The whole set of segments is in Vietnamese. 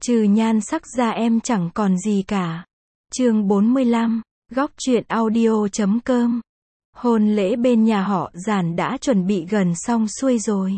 Trừ nhan sắc ra em chẳng còn gì cả. Chương 45, góc truyện audio.com. Hôn lễ bên nhà họ Giản đã chuẩn bị gần xong xuôi rồi.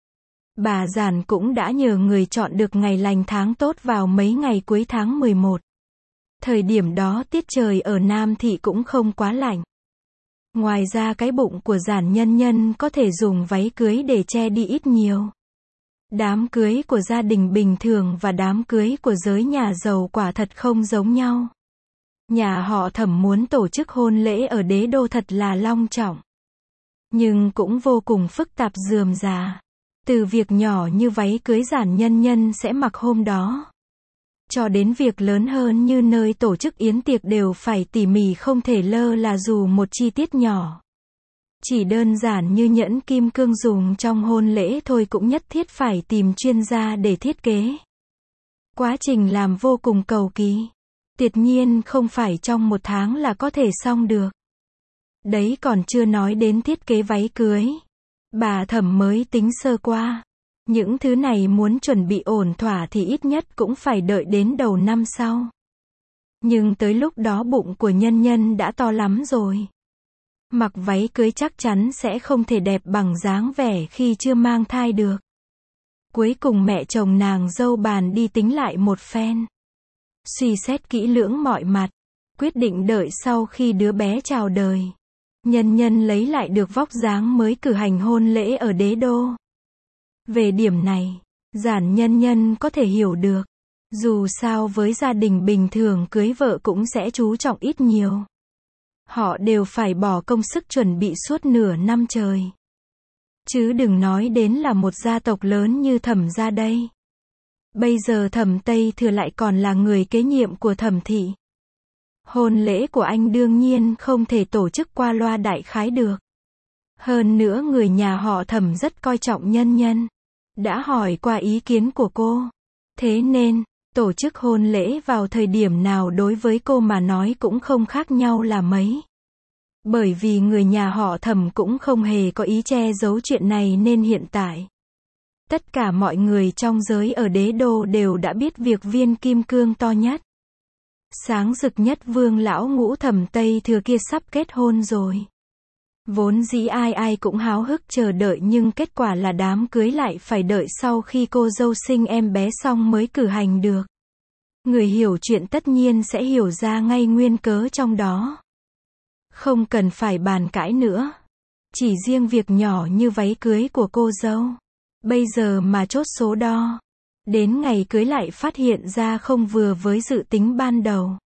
Bà Giản cũng đã nhờ người chọn được ngày lành tháng tốt vào mấy ngày cuối tháng 11. Thời điểm đó tiết trời ở Nam Thị cũng không quá lạnh. Ngoài ra cái bụng của Giản Nhân Nhân có thể dùng váy cưới để che đi ít nhiều. Đám cưới của gia đình bình thường và đám cưới của giới nhà giàu quả thật không giống nhau. Nhà họ Thẩm muốn tổ chức hôn lễ ở Đế Đô thật là long trọng. Nhưng cũng vô cùng phức tạp rườm rà. Từ việc nhỏ như váy cưới Giản Nhân Nhân sẽ mặc hôm đó, cho đến việc lớn hơn như nơi tổ chức yến tiệc đều phải tỉ mỉ không thể lơ là dù một chi tiết nhỏ. Chỉ đơn giản như nhẫn kim cương dùng trong hôn lễ thôi cũng nhất thiết phải tìm chuyên gia để thiết kế. Quá trình làm vô cùng cầu kỳ. Tuyệt nhiên không phải trong một tháng là có thể xong được. Đấy còn chưa nói đến thiết kế váy cưới. Bà Thẩm mới tính sơ qua. Những thứ này muốn chuẩn bị ổn thỏa thì ít nhất cũng phải đợi đến đầu năm sau. Nhưng tới lúc đó bụng của Nhân Nhân đã to lắm rồi. Mặc váy cưới chắc chắn sẽ không thể đẹp bằng dáng vẻ khi chưa mang thai được. Cuối cùng mẹ chồng nàng dâu bàn đi tính lại một phen. Suy xét kỹ lưỡng mọi mặt. Quyết định đợi sau khi đứa bé chào đời. Nhân Nhân lấy lại được vóc dáng mới cử hành hôn lễ ở Đế Đô. Về điểm này, Giản Nhân Nhân có thể hiểu được. Dù sao với gia đình bình thường cưới vợ cũng sẽ chú trọng ít nhiều. Họ đều phải bỏ công sức chuẩn bị suốt nửa năm trời. Chứ đừng nói đến là một gia tộc lớn như Thẩm gia đây. Bây giờ Thẩm Tây Thừa lại còn là người kế nhiệm của Thẩm thị. Hôn lễ của anh đương nhiên không thể tổ chức qua loa đại khái được. Hơn nữa người nhà họ Thẩm rất coi trọng Nhân Nhân. Đã hỏi qua ý kiến của cô. Thế nên, tổ chức hôn lễ vào thời điểm nào đối với cô mà nói cũng không khác nhau là mấy. Bởi vì người nhà họ Thẩm cũng không hề có ý che giấu chuyện này nên hiện tại. Tất cả mọi người trong giới ở Đế Đô đều đã biết việc viên kim cương to nhất, sáng rực nhất Vương lão ngũ Thẩm Tây Thừa kia sắp kết hôn rồi. Vốn dĩ ai ai cũng háo hức chờ đợi nhưng kết quả là đám cưới lại phải đợi sau khi cô dâu sinh em bé xong mới cử hành được. Người hiểu chuyện tất nhiên sẽ hiểu ra ngay nguyên cớ trong đó. Không cần phải bàn cãi nữa. Chỉ riêng việc nhỏ như váy cưới của cô dâu. Bây giờ mà chốt số đo. Đến ngày cưới lại phát hiện ra không vừa với dự tính ban đầu.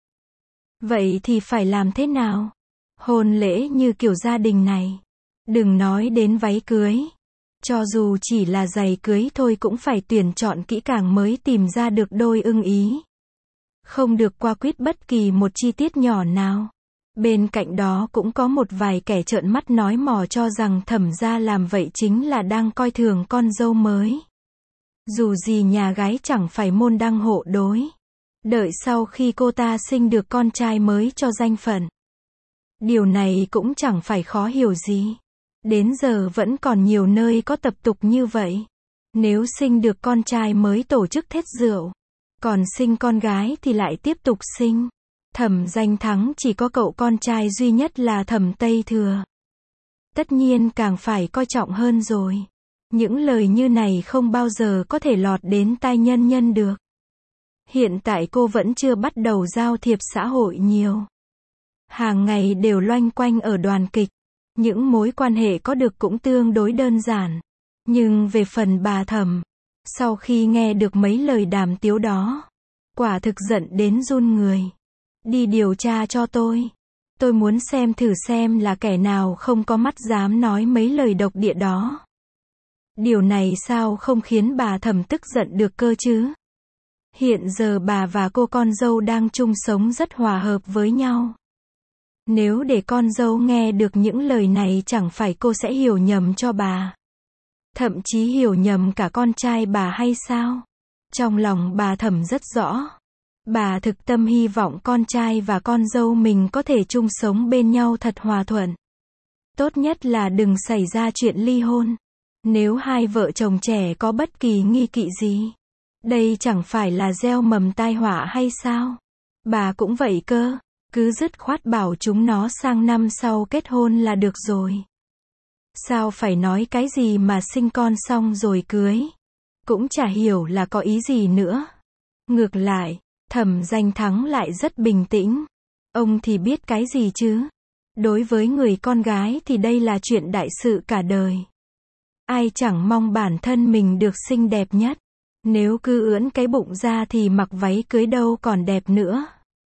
Vậy thì phải làm thế nào? Hôn lễ như kiểu gia đình này. Đừng nói đến váy cưới. Cho dù chỉ là giày cưới thôi cũng phải tuyển chọn kỹ càng mới tìm ra được đôi ưng ý. Không được qua quýt bất kỳ một chi tiết nhỏ nào. Bên cạnh đó cũng có một vài kẻ trợn mắt nói mò cho rằng Thẩm gia làm vậy chính là đang coi thường con dâu mới. Dù gì nhà gái chẳng phải môn đăng hộ đối. Đợi sau khi cô ta sinh được con trai mới cho danh phận. Điều này cũng chẳng phải khó hiểu gì. Đến giờ vẫn còn nhiều nơi có tập tục như vậy. Nếu sinh được con trai mới tổ chức thết rượu. Còn sinh con gái thì lại tiếp tục sinh. Thẩm Danh Thắng chỉ có cậu con trai duy nhất là Thẩm Tây Thừa. Tất nhiên càng phải coi trọng hơn rồi. Những lời như này không bao giờ có thể lọt đến tai Nhân Nhân được. Hiện tại cô vẫn chưa bắt đầu giao thiệp xã hội nhiều. Hàng ngày đều loanh quanh ở đoàn kịch. Những mối quan hệ có được cũng tương đối đơn giản. Nhưng về phần bà Thẩm, sau khi nghe được mấy lời đàm tiếu đó, quả thực giận đến run người. Đi điều tra cho tôi. Tôi muốn xem thử xem là kẻ nào không có mắt dám nói mấy lời độc địa đó. Điều này sao không khiến bà Thẩm tức giận được cơ chứ? Hiện giờ bà và cô con dâu đang chung sống rất hòa hợp với nhau. Nếu để con dâu nghe được những lời này chẳng phải cô sẽ hiểu nhầm cho bà. Thậm chí hiểu nhầm cả con trai bà hay sao? Trong lòng bà Thẩm rất rõ. Bà thực tâm hy vọng con trai và con dâu mình có thể chung sống bên nhau thật hòa thuận. Tốt nhất là đừng xảy ra chuyện ly hôn. Nếu hai vợ chồng trẻ có bất kỳ nghi kỵ gì, Đây chẳng phải là gieo mầm tai họa hay sao? Bà cũng vậy cơ, cứ dứt khoát bảo chúng nó sang năm sau kết hôn là được rồi. Sao phải nói cái gì mà sinh con xong rồi cưới? Cũng chả hiểu là có ý gì nữa. Ngược lại, Thẩm Danh Thắng lại rất bình tĩnh. Ông thì biết cái gì chứ? Đối với người con gái thì đây là chuyện đại sự cả đời. Ai chẳng mong bản thân mình được xinh đẹp nhất. Nếu cứ ưỡn cái bụng ra thì mặc váy cưới đâu còn đẹp nữa.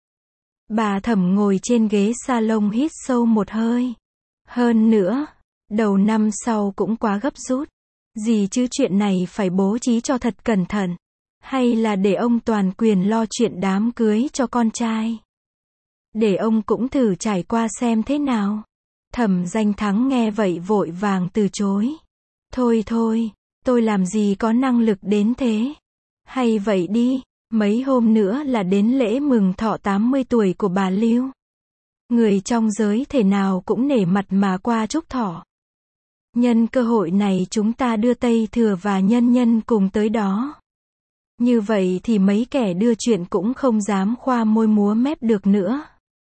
Bà Thẩm ngồi trên ghế salon hít sâu một hơi. Hơn nữa, đầu năm sau cũng quá gấp rút. Gì chứ chuyện này phải bố trí cho thật cẩn thận. Hay là để ông toàn quyền lo chuyện đám cưới cho con trai. Để ông cũng thử trải qua xem thế nào. Thẩm Danh Thắng nghe vậy vội vàng từ chối. Thôi thôi, tôi làm gì có năng lực đến thế. Hay vậy đi, mấy hôm nữa là đến lễ mừng thọ 80 tuổi của bà Lưu. Người trong giới thể nào cũng nể mặt mà qua chúc thọ. Nhân cơ hội này chúng ta đưa Tây Thừa và Nhân Nhân cùng tới đó. Như vậy thì mấy kẻ đưa chuyện cũng không dám khoa môi múa mép được nữa.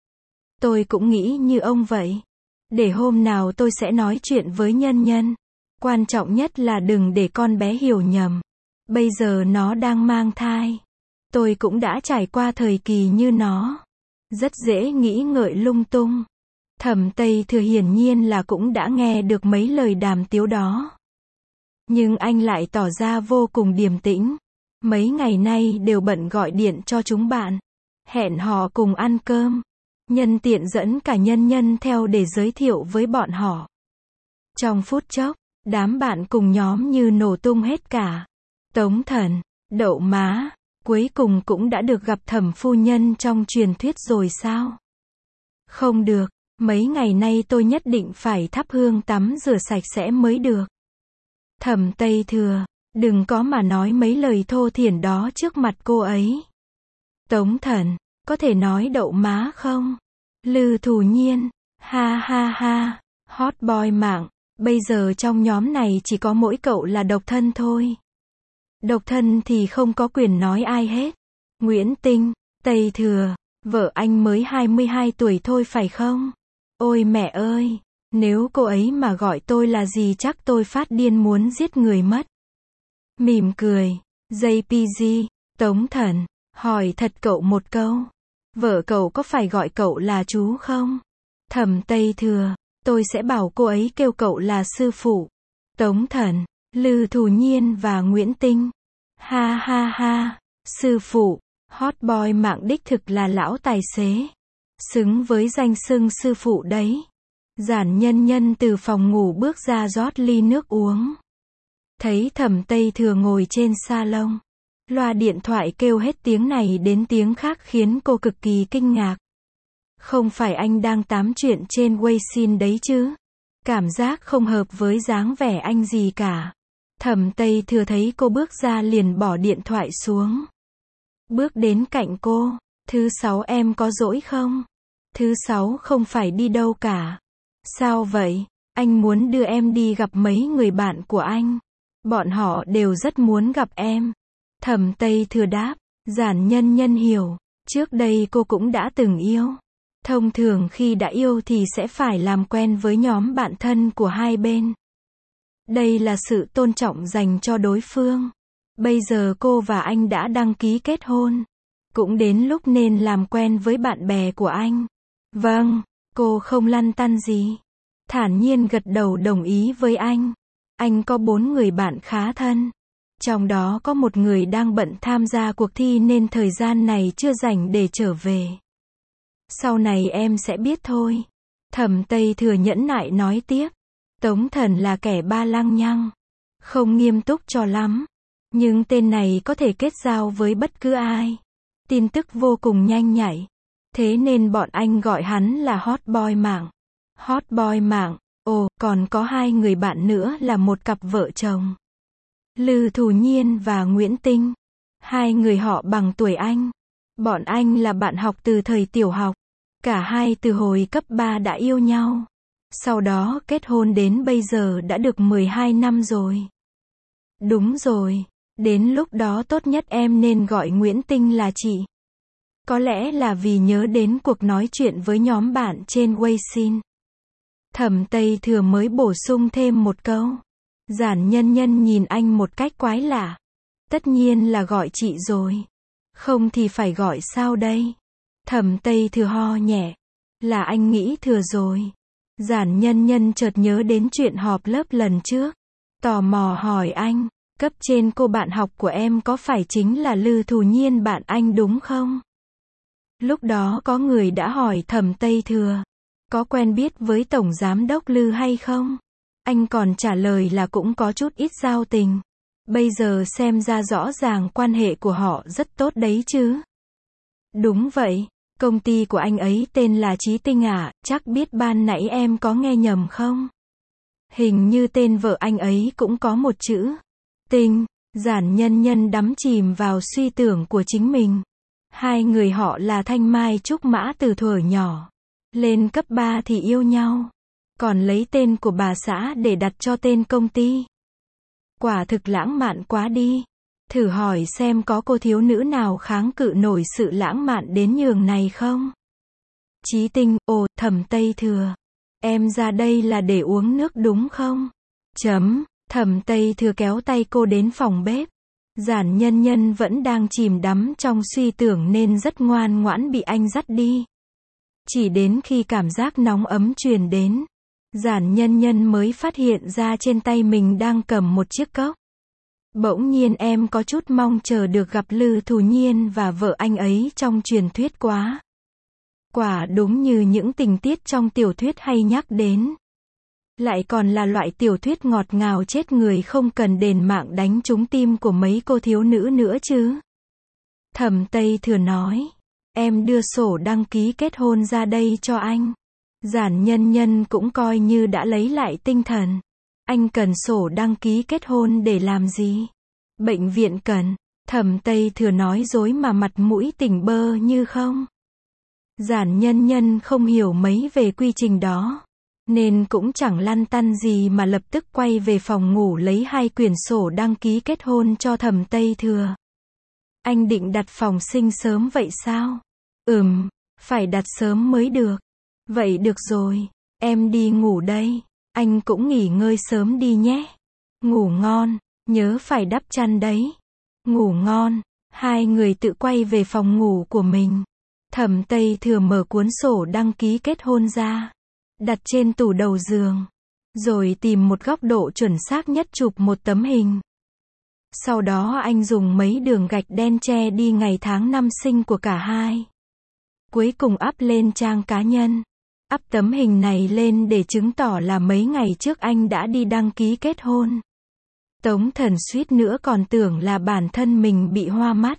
Tôi cũng nghĩ như ông vậy. Để hôm nào tôi sẽ nói chuyện với Nhân Nhân. Quan trọng nhất là đừng để con bé hiểu nhầm. Bây giờ nó đang mang thai. Tôi cũng đã trải qua thời kỳ như nó. Rất dễ nghĩ ngợi lung tung. Thẩm Tây Thừa hiển nhiên là cũng đã nghe được mấy lời đàm tiếu đó. Nhưng anh lại tỏ ra vô cùng điềm tĩnh. Mấy ngày nay đều bận gọi điện cho chúng bạn. Hẹn họ cùng ăn cơm. Nhân tiện dẫn cả Nhân Nhân theo để giới thiệu với bọn họ. Trong phút chốc, đám bạn cùng nhóm như nổ tung hết cả. Tống Thần, Đậu Má, cuối cùng cũng đã được gặp Thẩm phu nhân trong truyền thuyết rồi sao? Không được, mấy ngày nay tôi nhất định phải thắp hương tắm rửa sạch sẽ mới được. Thẩm Tây Thừa, đừng có mà nói mấy lời thô thiển đó trước mặt cô ấy. Tống Thần, có thể nói Đậu Má không? Lư Thù Nhiên, ha ha ha, hot boy mạng, bây giờ trong nhóm này chỉ có mỗi cậu là độc thân thôi. Độc thân thì không có quyền nói ai hết. Nguyễn Tinh, Tây Thừa, vợ anh mới 22 tuổi thôi phải không? Ôi mẹ ơi, nếu cô ấy mà gọi tôi là gì chắc tôi phát điên muốn giết người mất. Mỉm cười, JPG, Tống Thần, hỏi thật cậu một câu. Vợ cậu có phải gọi cậu là chú không? Thẩm Tây Thừa, tôi sẽ bảo cô ấy kêu cậu là sư phụ. Tống Thần, Lư Thù Nhiên và Nguyễn Tinh. Ha ha ha, sư phụ, hot boy mạng đích thực là lão tài xế. Xứng với danh xưng sư phụ đấy. Giản Nhân Nhân từ phòng ngủ bước ra rót ly nước uống. Thấy Thẩm Tây Thừa ngồi trên salon. Loa điện thoại kêu hết tiếng này đến tiếng khác khiến cô cực kỳ kinh ngạc. Không phải anh đang tám chuyện trên Weixin đấy chứ? Cảm giác không hợp với dáng vẻ anh gì cả. Thẩm Tây Thừa thấy cô bước ra liền bỏ điện thoại xuống. Bước đến cạnh cô. Thứ sáu em có rỗi không? Thứ sáu không phải đi đâu cả. Sao vậy? Anh muốn đưa em đi gặp mấy người bạn của anh. Bọn họ đều rất muốn gặp em. Thẩm Tây Thừa đáp. Giản Nhân Nhân hiểu. Trước đây cô cũng đã từng yêu. Thông thường khi đã yêu thì sẽ phải làm quen với nhóm bạn thân của hai bên. Đây là sự tôn trọng dành cho đối phương. Bây giờ cô và anh đã đăng ký kết hôn. Cũng đến lúc nên làm quen với bạn bè của anh. Vâng, cô không lăn tăn gì. Thản nhiên gật đầu đồng ý với anh. Anh có 4 người bạn khá thân. Trong đó có một người đang bận tham gia cuộc thi nên thời gian này chưa rảnh để trở về. Sau này em sẽ biết thôi. Thẩm Tây Thừa nhẫn nại nói tiếp. Tống Thần là kẻ ba lăng nhăng. Không nghiêm túc cho lắm. Nhưng tên này có thể kết giao với bất cứ ai. Tin tức vô cùng nhanh nhạy. Thế nên bọn anh gọi hắn là hot boy mạng. Hot boy mạng. Ồ, còn có 2 người bạn nữa là một cặp vợ chồng. Lư Thù Nhiên và Nguyễn Tinh. 2 người họ bằng tuổi anh. Bọn anh là bạn học từ thời tiểu học. Cả hai từ hồi cấp 3 đã yêu nhau. Sau đó kết hôn đến bây giờ đã được 12 năm rồi. Đúng rồi. Đến lúc đó tốt nhất em nên gọi Nguyễn Tinh là chị. Có lẽ là vì nhớ đến cuộc nói chuyện với nhóm bạn trên Weixin. Thẩm Tây Thừa mới bổ sung thêm một câu. Giản Nhân Nhân nhìn anh một cách quái lạ. Tất nhiên là gọi chị rồi. Không thì phải gọi sao đây? Thẩm Tây Thừa ho nhẹ. Là anh nghĩ thừa rồi. Giản Nhân Nhân chợt nhớ đến chuyện họp lớp lần trước. Tò mò hỏi anh, cấp trên cô bạn học của em có phải chính là Lư Thù Nhiên bạn anh đúng không? Lúc đó có người đã hỏi Thẩm Tây Thừa, có quen biết với Tổng Giám đốc Lư hay không? Anh còn trả lời là cũng có chút ít giao tình. Bây giờ xem ra rõ ràng quan hệ của họ rất tốt đấy chứ. Đúng vậy, công ty của anh ấy tên là Chí Tinh à, chắc biết ban nãy em có nghe nhầm không? Hình như tên vợ anh ấy cũng có một chữ Tinh. Giản Nhân Nhân đắm chìm vào suy tưởng của chính mình. Hai người họ là Thanh Mai Trúc Mã từ thuở nhỏ. Lên cấp 3 thì yêu nhau. Còn lấy tên của bà xã để đặt cho tên công ty. Quả thực lãng mạn quá đi. Thử hỏi xem có cô thiếu nữ nào kháng cự nổi sự lãng mạn đến nhường này không? Chí Tinh, ồ, Thẩm Tây Thừa. Em ra đây là để uống nước đúng không? Thẩm Tây Thừa kéo tay cô đến phòng bếp. Giản Nhân Nhân vẫn đang chìm đắm trong suy tưởng nên rất ngoan ngoãn bị anh dắt đi. Chỉ đến khi cảm giác nóng ấm truyền đến, Giản Nhân Nhân mới phát hiện ra trên tay mình đang cầm một chiếc cốc. Bỗng nhiên em có chút mong chờ được gặp Lư Thù Nhiên và vợ anh ấy trong truyền thuyết quá. Quả đúng như những tình tiết trong tiểu thuyết hay nhắc đến. Lại còn là loại tiểu thuyết ngọt ngào chết người không cần đền mạng đánh trúng tim của mấy cô thiếu nữ nữa chứ. Thẩm Tây Thừa nói, em đưa sổ đăng ký kết hôn ra đây cho anh. Giản Nhân Nhân cũng coi như đã lấy lại tinh thần. Anh cần sổ đăng ký kết hôn để làm gì? Bệnh viện cần. Thẩm Tây Thừa nói dối mà mặt mũi tỉnh bơ như không. Giản Nhân Nhân không hiểu mấy về quy trình đó, nên cũng chẳng lăn tăn gì mà lập tức quay về phòng ngủ lấy 2 quyển sổ đăng ký kết hôn cho Thẩm Tây Thừa. Anh định đặt phòng sinh sớm vậy sao? Phải đặt sớm mới được. Vậy được rồi, em đi ngủ đây. Anh cũng nghỉ ngơi sớm đi nhé. Ngủ ngon, nhớ phải đắp chăn đấy. Ngủ ngon. Hai người tự quay về phòng ngủ của mình. Thẩm Tây Thừa mở cuốn sổ đăng ký kết hôn ra, đặt trên tủ đầu giường, rồi tìm một góc độ chuẩn xác nhất chụp một tấm hình. Sau đó anh dùng mấy đường gạch đen che đi ngày tháng năm sinh của cả hai. Cuối cùng up lên trang cá nhân. Up tấm hình này lên để chứng tỏ là mấy ngày trước anh đã đi đăng ký kết hôn. Tống Thần suýt nữa còn tưởng là bản thân mình bị hoa mắt.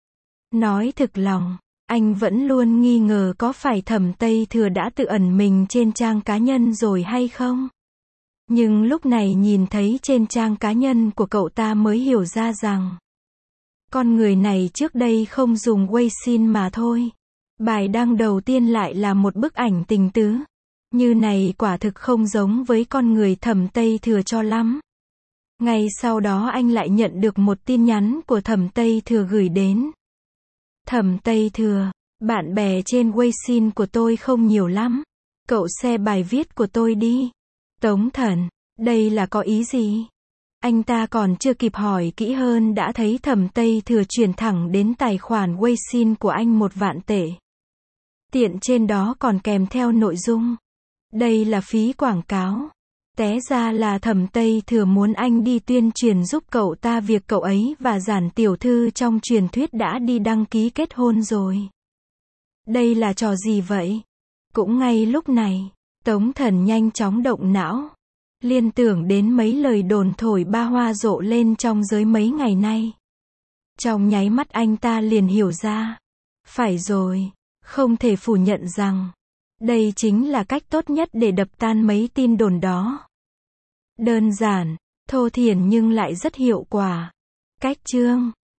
Nói thực lòng, anh vẫn luôn nghi ngờ có phải Thẩm Tây Thừa đã tự ẩn mình trên trang cá nhân rồi hay không. Nhưng lúc này nhìn thấy trên trang cá nhân của cậu ta mới hiểu ra rằng con người này trước đây không dùng Weixin mà thôi. Bài đăng đầu tiên lại là một bức ảnh tình tứ. Như này quả thực không giống với con người Thẩm Tây Thừa cho lắm. Ngay sau đó anh lại nhận được một tin nhắn của Thẩm Tây Thừa gửi đến. Thẩm Tây Thừa, bạn bè trên Weixin của tôi không nhiều lắm. Cậu share bài viết của tôi đi. Tống Thần, đây là có ý gì? Anh ta còn chưa kịp hỏi kỹ hơn đã thấy Thẩm Tây Thừa chuyển thẳng đến tài khoản Weixin của anh 1 vạn tệ. Tiện trên đó còn kèm theo nội dung. Đây là phí quảng cáo. Té ra là Thẩm Tây Thừa muốn anh đi tuyên truyền giúp cậu ta việc cậu ấy và Giản tiểu thư trong truyền thuyết đã đi đăng ký kết hôn rồi. Đây là trò gì vậy? Cũng ngay lúc này, Tống Thần nhanh chóng động não. Liên tưởng đến mấy lời đồn thổi ba hoa rộ lên trong giới mấy ngày nay. Trong nháy mắt anh ta liền hiểu ra. Phải rồi, không thể phủ nhận rằng đây chính là cách tốt nhất để đập tan mấy tin đồn đó. Đơn giản, thô thiển nhưng lại rất hiệu quả. Cách chương